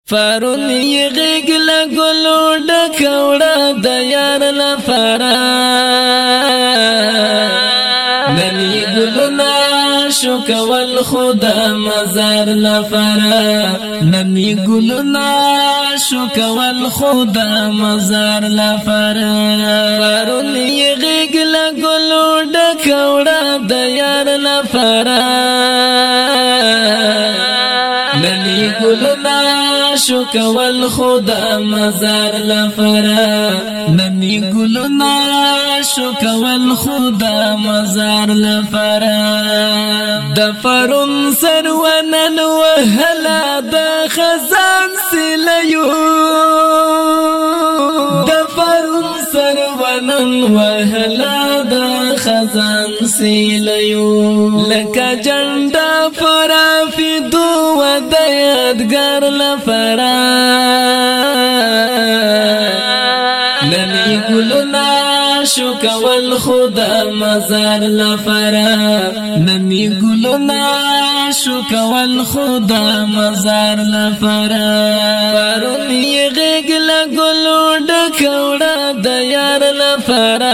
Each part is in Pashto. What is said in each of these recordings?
پرون یې غېږ له ګلو ډکه وړه د یار لپاره نن یې ګلونه شو کول خو د مزار لپاره نن یې ګلونه شو کول خو د مزار لپاره پرون یې غېږ له ګلو ډکه وړه د یار لپاره نن یې ګلونه شو کول خو د مزار لپاره نن یې ګلونه شو کول خو د مزار لپاره د پرون سرونن وهلا د خزان سلیو د پرون سرونن وهلا د خزان سلیو لکه جنډا فرافدو و د یادګار لپاره نن یې ګلونه شو کول خو د مزار لپاره نن یې ګلونه شو کول خو د مزار لپاره پرون یې غېږ له ګلو ډکه وړه د یار لپاره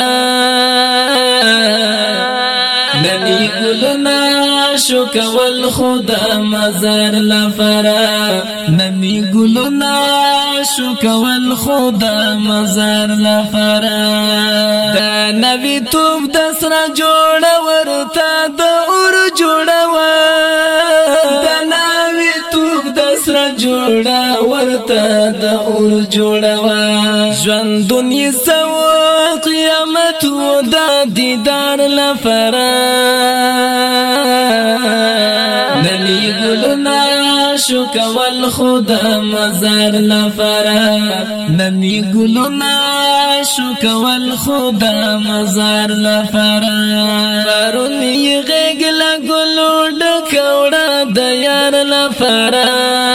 نن یې ګلونه شو کول خو د مزار لپاره نن یې ګلونه شو کول خو د مزار لپاره د نوی توپ د سره جوړه ورته د اور جوړه د نوی توپ د سره جوړه ورته د اور جوړه ژوندون یې سو قیامت و د دیدار لپاره نن یې ګلونه شو کول خو د مزار لپاره نن یې ګلونه شو کول خو د مزار لپاره پرون یې غېږ له ګلو ډکه وړه د یار لپاره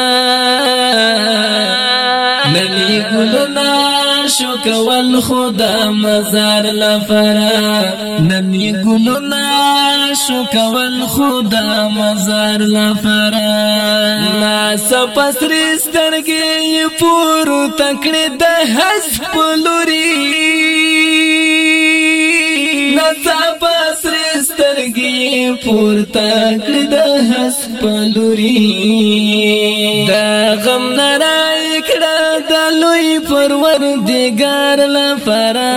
نن یې ګلونه شو کول خو د مزار لپاره نن یې ګلونه شو کول خو د مزار لپاره ناڅاپه پسرې سترګې یې پورته کړې د حسب لوري ناڅاپه پسرې سترګې یې پورته کړې د حسب لوري د غم نه راکړه د لوی پروردګار لپاره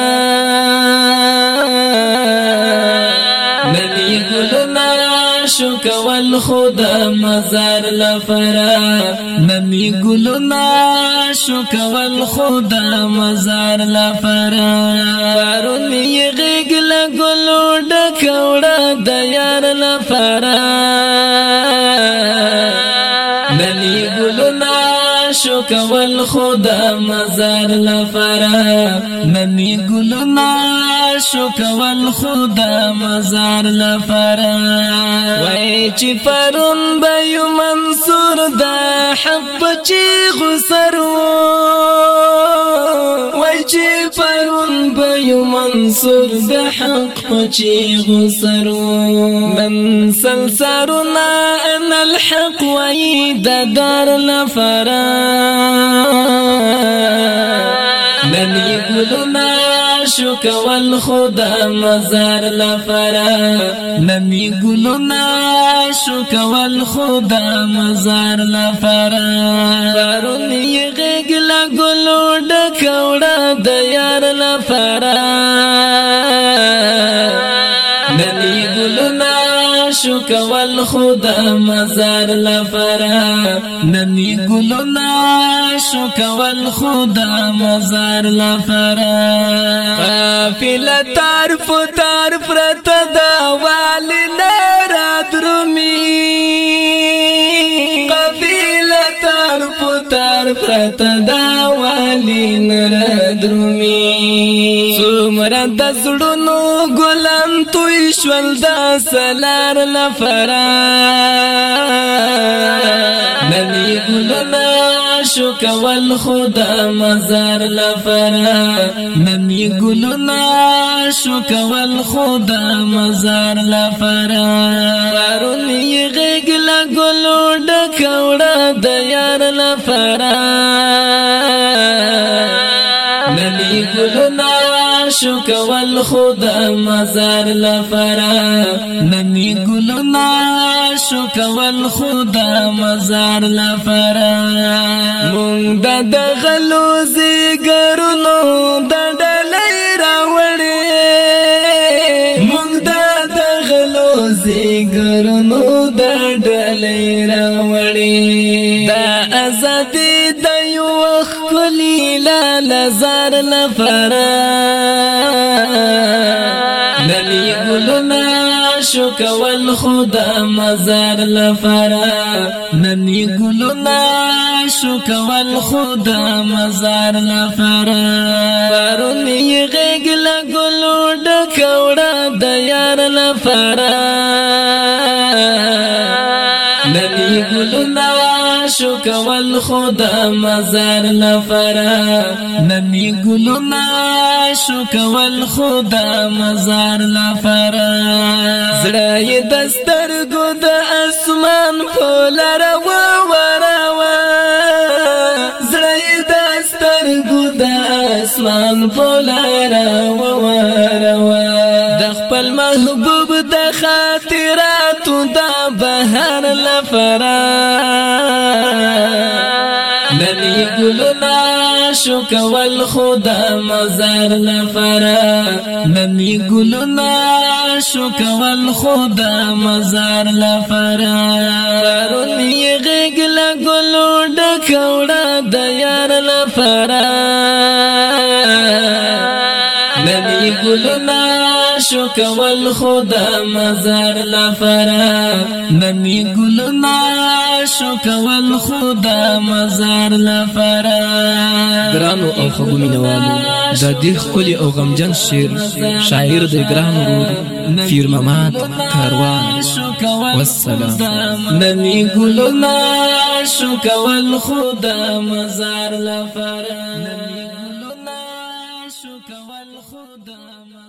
نن یې ګلونه شو کول خو د مزار لپاره نن یې ګلونه شو کول خو د مزار لپاره پرون یې غېږ له ګلو ډکه وړه د یار لپاره نن یې ګلونه شو کول خو د مزار لپاره نن یې ګلونه شو کول خو د مزار لپاره وای چې پرون به یو منصور د حق چې غسر وای چې پرون به یو منصور د حق چې غسر من سلسلنا ان الحق وای د دار لپاره نن یې ګلونه شو کول خو د مزار لپاره نن یې ګلونه شو کول خو د مزار لپاره پرون یې غېږ له ګلو ډکه وړه د یار لپاره نن یې ګلونه شو کول خو د مزار لپاره نن یې ګلونه شو کول خو د مزار لپاره قافله طرف طرف رته د والی نه رادرومي قافله طرف طرف رته د والی نه رادرومي څومره د زړونو ګلان توی شول د سلار لپاره نن یې ګلونه شو کول خو د مزار لپاره نن یې ګلونه شو کول خو د مزار لپاره پرون یې غېږ له ګلو ډکه وړه د یار لپاره لفرا نمی گلنا شک والخود مزار لفرا نمی گلنا شک والخود مزار لفرا مونږ د غلو زیګرونو د ډلې راوړې مونږ د غلو زیګرونو د ډلې راوړې دا ازادي د یو خلی لزار لفرا نمی گلنا شک والخود مزار لفرا نمی گلنا شک والخود مزار لفرا پرونی غیگ لگلو ڈکوڑا دیار لفرا نمی گلنا شک والخود مزار لفرا نمی گلنا شک والخود مزار لفرا زړه دستر ګد اسمان پولر و وروا زړه دستر ګد اسمان پولر و وروا د خپل محبوب د خاطرات د بهر لفرا نمی گلنا شک والخود مزار لفرا نمی گلنا شک والخود مزار لفرا پرونی غیگ لگلو ڈکوڑا دیار لفرا نمی گلنا شک والخود مزار لفرا نمی گلنا شک والخود مزار لفرا گرانو او خبو مینوالو دا دیر خلی او غمجن شیر شاعر د گران ورور پیر مماد کاروان والسلام نمی گلنا شک والخود مزار لفرا نمی گلنا شک والخود